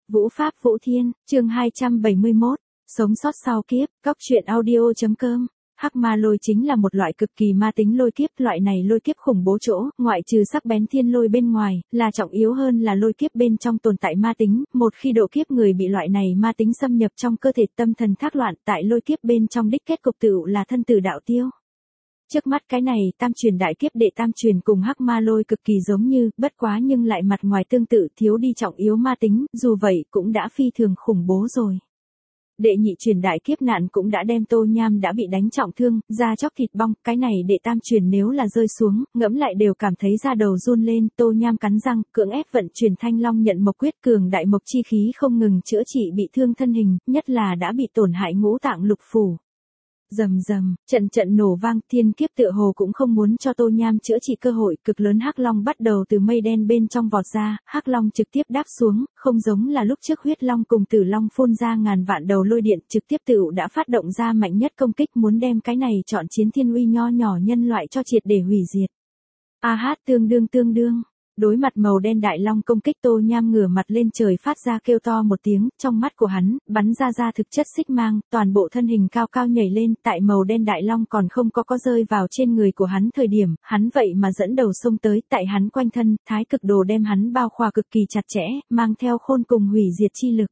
Vũ Pháp Vũ Thiên, chương 271, sống sót sau kiếp, góc truyện audio.com. Hắc ma lôi chính là một loại cực kỳ ma tính lôi kiếp, loại này lôi kiếp khủng bố chỗ, ngoại trừ sắc bén thiên lôi bên ngoài, là trọng yếu hơn là lôi kiếp bên trong tồn tại ma tính, một khi độ kiếp người bị loại này ma tính xâm nhập trong cơ thể tâm thần thác loạn, tại lôi kiếp bên trong đích kết cục tựu là thân tử đạo tiêu. Trước mắt cái này tam truyền đại kiếp đệ tam truyền cùng hắc ma lôi cực kỳ giống như, bất quá nhưng lại mặt ngoài tương tự thiếu đi trọng yếu ma tính, dù vậy cũng đã phi thường khủng bố rồi. Đệ nhị truyền đại kiếp nạn cũng đã đem Tô Nham đã bị đánh trọng thương, da chóc thịt bong, cái này đệ tam truyền nếu là rơi xuống, ngẫm lại đều cảm thấy da đầu run lên, Tô Nham cắn răng, cưỡng ép vận chuyển Thanh Long nhận mộc quyết cường đại mộc chi khí không ngừng chữa trị bị thương thân hình, nhất là đã bị tổn hại ngũ tạng lục phủ. Rầm rầm, trận trận nổ vang, thiên kiếp tựa hồ cũng không muốn cho Tô Nham chữa trị cơ hội, cực lớn hắc long bắt đầu từ mây đen bên trong vọt ra, hắc long trực tiếp đáp xuống, không giống là lúc trước huyết long cùng tử long phun ra ngàn vạn đầu lôi điện, trực tiếp tựu đã phát động ra mạnh nhất công kích muốn đem cái này chọn chiến thiên uy nho nhỏ nhân loại cho triệt để hủy diệt. Tương đương. Đối mặt màu đen đại long công kích Tô Nham ngửa mặt lên trời phát ra kêu to một tiếng, trong mắt của hắn, bắn ra thực chất xích mang, toàn bộ thân hình cao cao nhảy lên, tại màu đen đại long còn không có rơi vào trên người của hắn thời điểm, hắn vậy mà dẫn đầu xông tới, tại hắn quanh thân, thái cực đồ đem hắn bao khỏa cực kỳ chặt chẽ, mang theo khôn cùng hủy diệt chi lực.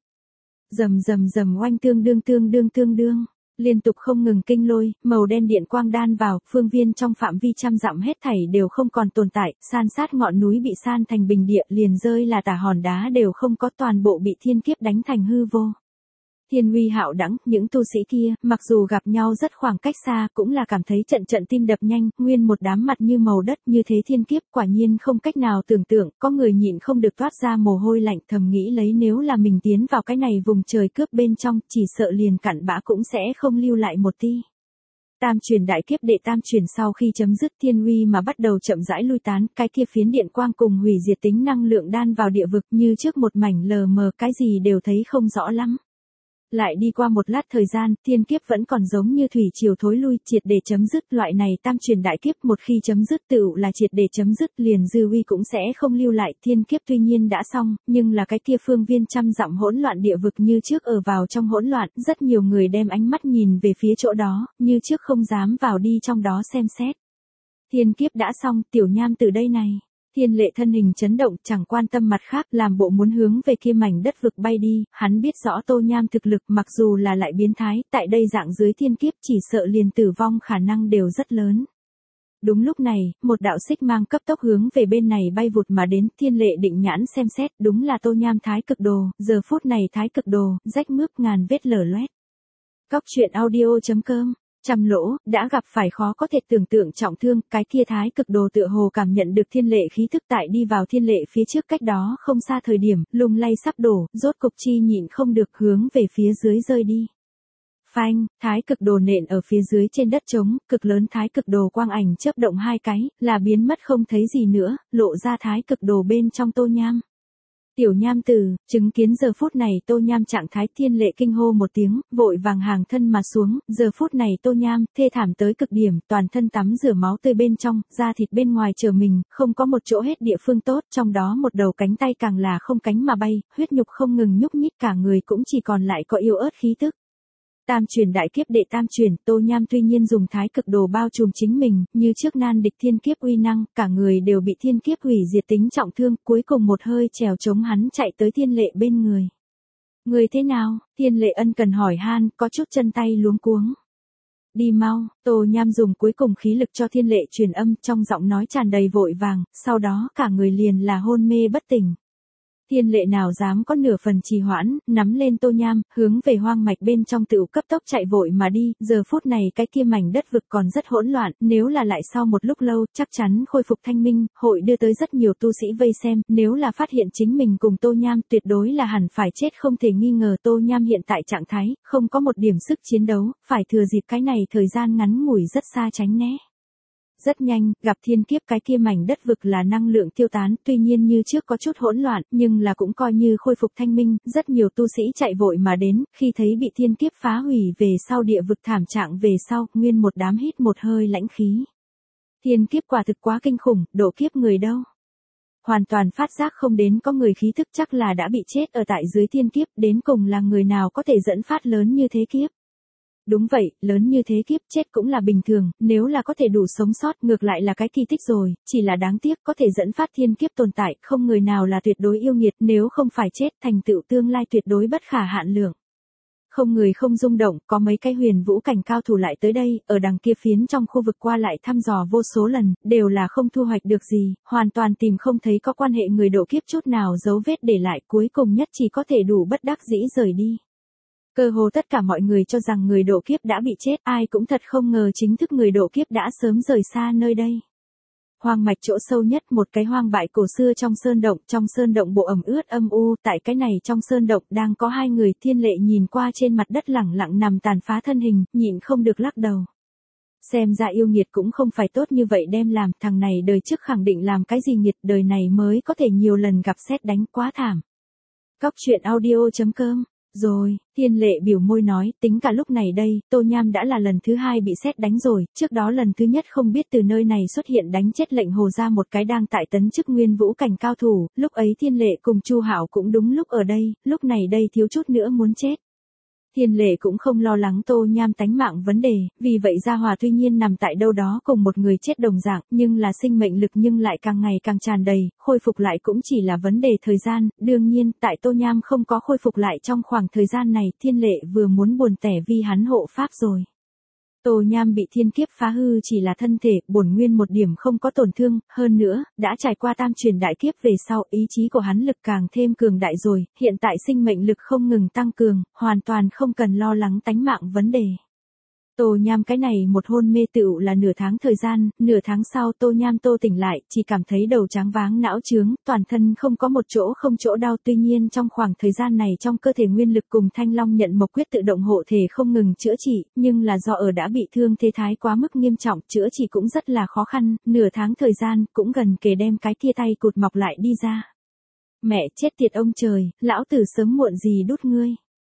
Rầm oanh tương đương. Liên tục không ngừng kinh lôi, màu đen điện quang đan vào, phương viên trong phạm vi trăm dặm hết thảy đều không còn tồn tại, san sát ngọn núi bị san thành bình địa, liền rơi là tả hòn đá đều không có, toàn bộ bị thiên kiếp đánh thành hư vô. Thiên uy hạo đẳng, những tu sĩ kia, mặc dù gặp nhau rất khoảng cách xa, cũng là cảm thấy trận tim đập nhanh, nguyên một đám mặt như màu đất, như thế thiên kiếp, quả nhiên không cách nào tưởng tượng, có người nhịn không được toát ra mồ hôi lạnh, thầm nghĩ lấy nếu là mình tiến vào cái này vùng trời cướp bên trong, chỉ sợ liền cặn bã cũng sẽ không lưu lại một ti. Tam truyền đại kiếp đệ tam truyền sau khi chấm dứt thiên uy mà bắt đầu chậm rãi lui tán, cái kia phiến điện quang cùng hủy diệt tính năng lượng đan vào địa vực như trước một mảnh lờ mờ, cái gì đều thấy không rõ lắm. Lại đi qua một lát thời gian, thiên kiếp vẫn còn giống như thủy triều thối lui, triệt để chấm dứt, loại này tam truyền đại kiếp một khi chấm dứt tựu là triệt để chấm dứt, liền dư uy cũng sẽ không lưu lại, thiên kiếp tuy nhiên đã xong, nhưng là cái kia phương viên trăm dặm hỗn loạn địa vực như trước ở vào trong hỗn loạn, rất nhiều người đem ánh mắt nhìn về phía chỗ đó, như trước không dám vào đi trong đó xem xét. Thiên kiếp đã xong, Tiểu Nham từ đây này. Thiên lệ thân hình chấn động, chẳng quan tâm mặt khác, làm bộ muốn hướng về kia mảnh đất vực bay đi, hắn biết rõ Tô Nham thực lực mặc dù là lại biến thái, tại đây dạng dưới thiên kiếp chỉ sợ liền tử vong khả năng đều rất lớn. Đúng lúc này, một đạo xích mang cấp tốc hướng về bên này bay vụt mà đến, thiên lệ định nhãn xem xét, đúng là Tô Nham thái cực đồ, giờ phút này thái cực đồ, rách mướp ngàn vết lở loét. Góc truyện audio.com. Trăm lỗ, đã gặp phải khó có thể tưởng tượng trọng thương, cái kia thái cực đồ tựa hồ cảm nhận được thiên lệ khí thức tại đi vào thiên lệ phía trước cách đó không xa thời điểm, lung lay sắp đổ, rốt cục chi nhịn không được hướng về phía dưới rơi đi. Phanh, thái cực đồ nện ở phía dưới trên đất trống, cực lớn thái cực đồ quang ảnh chớp động hai cái, là biến mất không thấy gì nữa, lộ ra thái cực đồ bên trong Tô Nham. Tiểu Nham Tử, chứng kiến giờ phút này Tô Nham trạng thái thiên lệ kinh hô một tiếng, vội vàng hàng thân mà xuống, giờ phút này Tô Nham, thê thảm tới cực điểm, toàn thân tắm rửa máu tươi bên trong, da thịt bên ngoài trở mình, không có một chỗ hết địa phương tốt, trong đó một đầu cánh tay càng là không cánh mà bay, huyết nhục không ngừng nhúc nhích cả người cũng chỉ còn lại có yếu ớt khí tức. Tam truyền đại kiếp đệ tam truyền, Tô Nham tuy nhiên dùng thái cực đồ bao trùm chính mình, như trước nan địch thiên kiếp uy năng, cả người đều bị thiên kiếp hủy diệt tính trọng thương, cuối cùng một hơi trèo chống hắn chạy tới thiên lệ bên người. Người thế nào? Thiên lệ ân cần hỏi han, có chút chân tay luống cuống. Đi mau, Tô Nham dùng cuối cùng khí lực cho thiên lệ truyền âm, trong giọng nói tràn đầy vội vàng, sau đó cả người liền là hôn mê bất tỉnh. Thiên lệ nào dám có nửa phần trì hoãn, nắm lên Tô Nham, hướng về hoang mạch bên trong tựu cấp tốc chạy vội mà đi, giờ phút này cái kia mảnh đất vực còn rất hỗn loạn, nếu là lại sau một lúc lâu, chắc chắn khôi phục thanh minh, hội đưa tới rất nhiều tu sĩ vây xem, nếu là phát hiện chính mình cùng Tô Nham tuyệt đối là hẳn phải chết không thể nghi ngờ. Tô Nham hiện tại trạng thái, không có một điểm sức chiến đấu, phải thừa dịp cái này thời gian ngắn ngủi rất xa tránh né. Rất nhanh, gặp thiên kiếp cái kia mảnh đất vực là năng lượng tiêu tán, tuy nhiên như trước có chút hỗn loạn, nhưng là cũng coi như khôi phục thanh minh, rất nhiều tu sĩ chạy vội mà đến, khi thấy bị thiên kiếp phá hủy về sau địa vực thảm trạng về sau, nguyên một đám hít một hơi lãnh khí. Thiên kiếp quả thực quá kinh khủng, độ kiếp người đâu? hoàn toàn phát giác không đến có người khí thức chắc là đã bị chết ở tại dưới thiên kiếp, đến cùng là người nào có thể dẫn phát lớn như thế kiếp. Đúng vậy, lớn như thế kiếp chết cũng là bình thường, nếu là có thể đủ sống sót ngược lại là cái kỳ tích rồi, chỉ là đáng tiếc có thể dẫn phát thiên kiếp tồn tại, không người nào là tuyệt đối yêu nghiệt, nếu không phải chết thành tựu tương lai tuyệt đối bất khả hạn lượng. Không người không rung động, có mấy cái huyền vũ cảnh cao thủ lại tới đây, ở đằng kia phiến trong khu vực qua lại thăm dò vô số lần, đều là không thu hoạch được gì, hoàn toàn tìm không thấy có quan hệ người độ kiếp chút nào dấu vết để lại, cuối cùng nhất chỉ có thể đủ bất đắc dĩ rời đi. Cơ hồ tất cả mọi người cho rằng người độ kiếp đã bị chết, ai cũng thật không ngờ chính thức người độ kiếp đã sớm rời xa nơi đây. Hoang mạch chỗ sâu nhất một cái hoang bại cổ xưa trong sơn động bộ ẩm ướt âm u, tại cái này trong sơn động đang có hai người. Thiên Lệ nhìn qua trên mặt đất lẳng lặng nằm tàn phá thân hình, nhịn không được lắc đầu. Xem ra yêu nghiệt cũng không phải tốt như vậy đem làm, thằng này đời trước khẳng định làm cái gì nghiệt, đời này mới có thể nhiều lần gặp sét đánh, quá thảm. Cóc truyện audio.com. Rồi, Thiên Lệ biểu môi nói, tính cả lúc này đây, Tô Nham đã là lần thứ hai bị sét đánh rồi, trước đó lần thứ nhất không biết từ nơi này xuất hiện đánh chết lệnh hồ ra một cái đang tại tấn chức nguyên vũ cảnh cao thủ, lúc ấy Thiên Lệ cùng Chu Hạo cũng đúng lúc ở đây, lúc này đây thiếu chút nữa muốn chết. Thiên Lệ cũng không lo lắng Tô Nham tánh mạng vấn đề, vì vậy Gia Hòa tuy nhiên nằm tại đâu đó cùng một người chết đồng dạng, nhưng là sinh mệnh lực nhưng lại càng ngày càng tràn đầy, khôi phục lại cũng chỉ là vấn đề thời gian, đương nhiên, tại Tô Nham không có khôi phục lại trong khoảng thời gian này, Thiên Lệ vừa muốn buồn tẻ vì hắn hộ pháp rồi. Tô Nham bị thiên kiếp phá hư chỉ là thân thể, bổn nguyên một điểm không có tổn thương, hơn nữa, đã trải qua tam truyền đại kiếp về sau, ý chí của hắn lực càng thêm cường đại rồi, hiện tại sinh mệnh lực không ngừng tăng cường, hoàn toàn không cần lo lắng tánh mạng vấn đề. Tô Nham cái này một hôn mê tựu là nửa tháng thời gian, nửa tháng sau Tô Nham tỉnh lại, chỉ cảm thấy đầu tráng váng não trướng, toàn thân không có một chỗ không chỗ đau, tuy nhiên trong khoảng thời gian này trong cơ thể nguyên lực cùng Thanh Long nhận mộc quyết tự động hộ thể không ngừng chữa trị, nhưng là do ở đã bị thương thế thái quá mức nghiêm trọng, chữa trị cũng rất là khó khăn, nửa tháng thời gian, cũng gần kề đem cái kia tay cụt mọc lại đi ra. Mẹ chết tiệt ông trời, lão tử sớm muộn gì đút ngươi.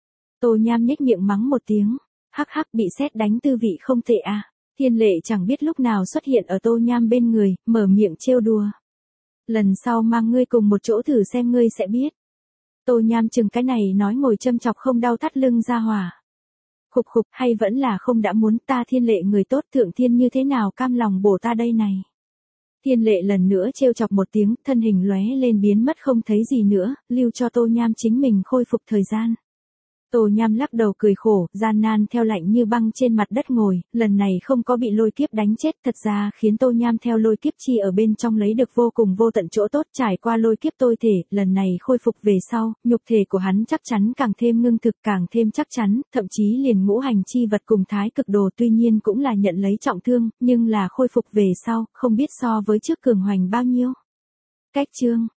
Tô Nham nhếch miệng mắng một tiếng. Hắc hắc, bị sét đánh tư vị không tệ à. Thiên Lệ chẳng biết lúc nào xuất hiện ở Tô Nham bên người, mở miệng trêu đùa. Lần sau mang ngươi cùng một chỗ thử xem ngươi sẽ biết. Tô Nham chừng cái này nói ngồi châm chọc không đau thắt lưng Gia Hòa. Khục khục, hay vẫn là không đã muốn, ta Thiên Lệ người tốt thượng thiên như thế nào cam lòng bổ ta đây này. Thiên Lệ lần nữa trêu chọc một tiếng, thân hình lóe lên biến mất không thấy gì nữa, lưu cho Tô Nham chính mình khôi phục thời gian. Tô Nham lắc đầu cười khổ, gian nan theo lạnh như băng trên mặt đất ngồi, lần này không có bị lôi kiếp đánh chết, thật ra khiến Tô Nham theo lôi kiếp chi ở bên trong lấy được vô cùng vô tận chỗ tốt, trải qua lôi kiếp tôi thể, lần này khôi phục về sau, nhục thể của hắn chắc chắn càng thêm ngưng thực, càng thêm chắc chắn, thậm chí liền ngũ hành chi vật cùng thái cực đồ tuy nhiên cũng là nhận lấy trọng thương, nhưng là khôi phục về sau, không biết so với trước cường hoành bao nhiêu. Cách chương